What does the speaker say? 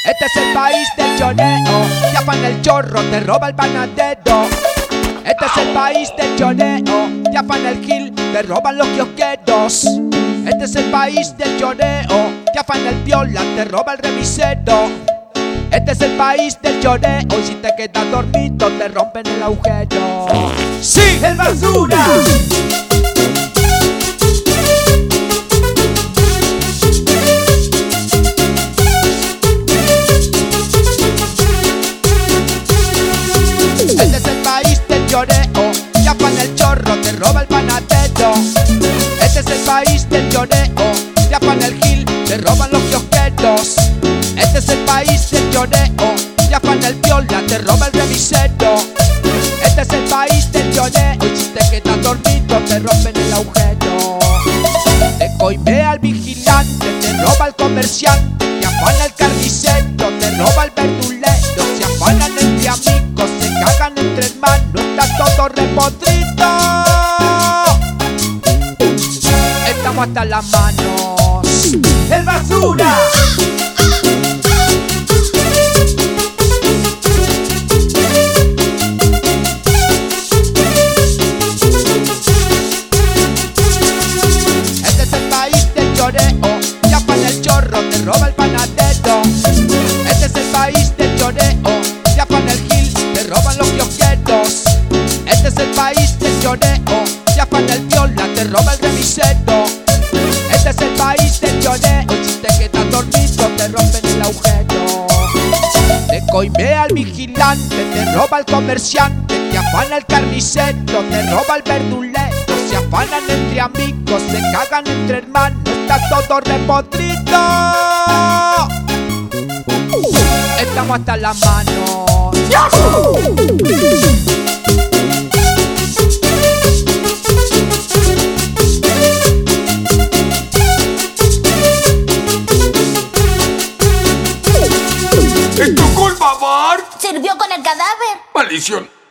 Este es el país del choneo, te afana el chorro, te roba el panadero. Este es el país del choneo, te afana el gil, te roban los kiosqueros. Este es el país del choneo, te afana el viola, te roba el remisero. Este es el país del choneo, y si te quedas dormido te rompen el agujero. ¡Sí! ¡El basura! Este es el país del choneo, te afana el chorro, te roba el panadero. Este es el país del choneo, te afana el gil, te roban los kiosqueros. Este es el país del choneo, te afana el viola, te roba el remisero. Este es el país del choneo, y si te quedas dormido te rompen el agujero. Te coimea al vigilante, te roba el comerciante, te afana el carnicero, te roba el verdulero. Se afanan entre amigos, se cagan entre hermanos, está todo repodrido. Estamos hasta las manos. ¡El basura! Este es el país del choneo, te afana el chorro, te roba el panadero. Este es el país del choneo, te afana el gil, te roban los kiosqueros. Este es el país del choneo, te afana el viola, te roba el remisero. Este es el país del choneo, y si te quedas dormido te rompen el agujero. Te coimea al vigilante, te roba el comerciante, te afana el carnicero, te roba el verdulero. Se afanan entre amigos, se cagan entre hermanos, está todo repodrido. Estamos hasta las manos. ¡Es tu culpa, Bart! Sirvió con el cadáver. ¡Maldición!